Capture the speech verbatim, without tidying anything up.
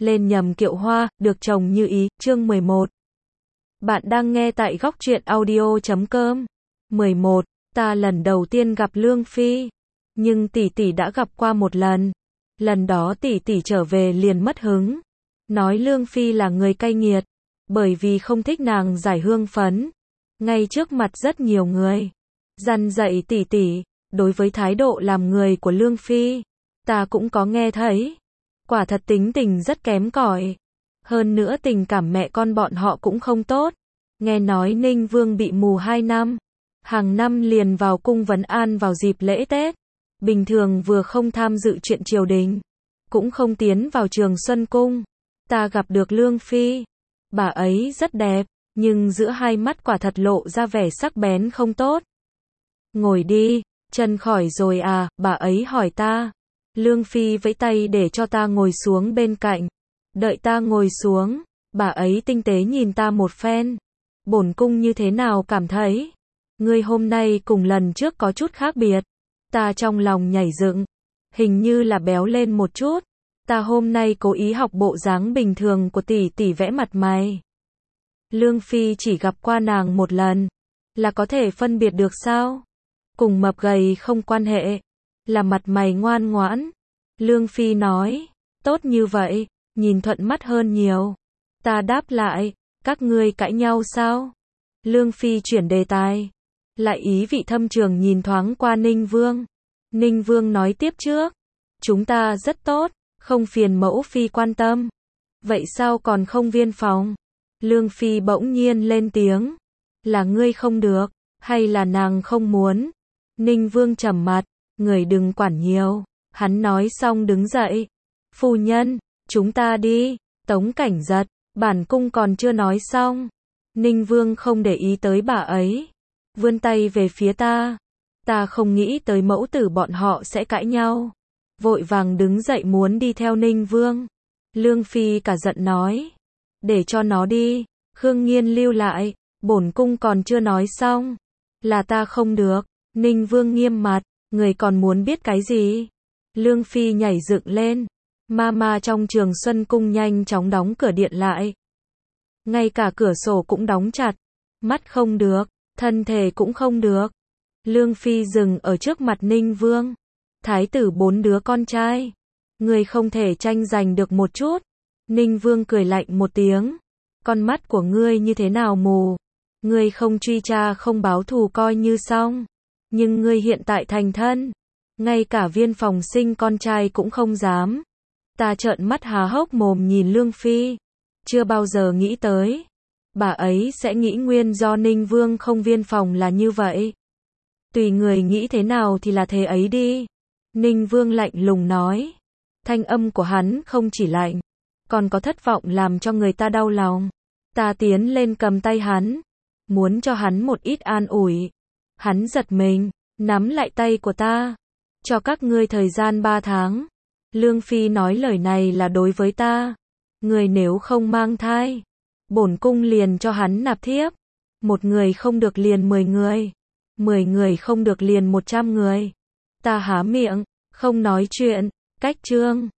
lên nhầm kiệu hoa, được chồng như ý, chương mười một. Bạn đang nghe tại góc truyện audio chấm com. mười một. Ta lần đầu tiên gặp Lương Phi, nhưng tỷ tỷ đã gặp qua một lần. Lần đó tỷ tỷ trở về liền mất hứng, nói Lương Phi là người cay nghiệt, bởi vì không thích nàng giải hương phấn, ngay trước mặt rất nhiều người. Dằn dạy tỷ tỷ, đối với thái độ làm người của Lương Phi, ta cũng có nghe thấy. Quả thật tính tình rất kém cỏi. Hơn nữa tình cảm mẹ con bọn họ cũng không tốt. Nghe nói Ninh Vương bị mù hai năm, hàng năm liền vào cung vấn an vào dịp lễ Tết. Bình thường vừa không tham dự chuyện triều đình, cũng không tiến vào Trường Xuân Cung. Ta gặp được Lương Phi, bà ấy rất đẹp, nhưng giữa hai mắt quả thật lộ ra vẻ sắc bén không tốt. Ngồi đi, chân khỏi rồi à, bà ấy hỏi ta. Lương Phi vẫy tay để cho ta ngồi xuống bên cạnh. Đợi ta ngồi xuống, bà ấy tinh tế nhìn ta một phen. Bổn cung như thế nào cảm thấy? Ngươi hôm nay cùng lần trước có chút khác biệt. Ta trong lòng nhảy dựng, hình như là béo lên một chút. Ta hôm nay cố ý học bộ dáng bình thường của tỷ tỷ vẽ mặt mày. Lương Phi chỉ gặp qua nàng một lần, là có thể phân biệt được sao? Cùng mập gầy không quan hệ, là mặt mày ngoan ngoãn. Lương Phi nói, tốt như vậy, nhìn thuận mắt hơn nhiều. Ta đáp lại, các ngươi cãi nhau sao? Lương Phi chuyển đề tài, lại ý vị thâm trường nhìn thoáng qua Ninh Vương. Ninh Vương nói tiếp trước, chúng ta rất tốt, không phiền mẫu Phi quan tâm. Vậy sao còn không viên phòng? Lương Phi bỗng nhiên lên tiếng, là ngươi không được, hay là nàng không muốn? Ninh Vương trầm mặt, người đừng quản nhiều. Hắn nói xong đứng dậy. Phu nhân, chúng ta đi. Tống Cảnh giật, bản cung còn chưa nói xong. Ninh Vương không để ý tới bà ấy, vươn tay về phía ta. Ta không nghĩ tới mẫu tử bọn họ sẽ cãi nhau, vội vàng đứng dậy muốn đi theo Ninh Vương. Lương Phi cả giận nói, để cho nó đi. Khương Nghiên lưu lại, bổn cung còn chưa nói xong. Là ta không được. Ninh Vương nghiêm mặt, người còn muốn biết cái gì? Lương Phi nhảy dựng lên. Mama trong Trường Xuân Cung nhanh chóng đóng cửa điện lại. Ngay cả cửa sổ cũng đóng chặt. Mắt không được, thân thể cũng không được. Lương Phi dừng ở trước mặt Ninh Vương. Thái tử bốn đứa con trai, người không thể tranh giành được một chút. Ninh Vương cười lạnh một tiếng. Con mắt của ngươi như thế nào mù? Ngươi không truy tra không báo thù coi như xong. Nhưng ngươi hiện tại thành thân, ngay cả viên phòng sinh con trai cũng không dám. Ta trợn mắt há hốc mồm nhìn Lương Phi, chưa bao giờ nghĩ tới, bà ấy sẽ nghĩ nguyên do Ninh Vương không viên phòng là như vậy. Tùy người nghĩ thế nào thì là thế ấy đi. Ninh Vương lạnh lùng nói. Thanh âm của hắn không chỉ lạnh, còn có thất vọng làm cho người ta đau lòng. Ta tiến lên cầm tay hắn, muốn cho hắn một ít an ủi. Hắn giật mình, nắm lại tay của ta. Cho các ngươi thời gian ba tháng. Lương Phi nói lời này là đối với ta. Người nếu không mang thai, bổn cung liền cho hắn nạp thiếp. Một người không được liền mười người. Mười người không được liền một trăm người. Ta há miệng, không nói chuyện. Cách chương.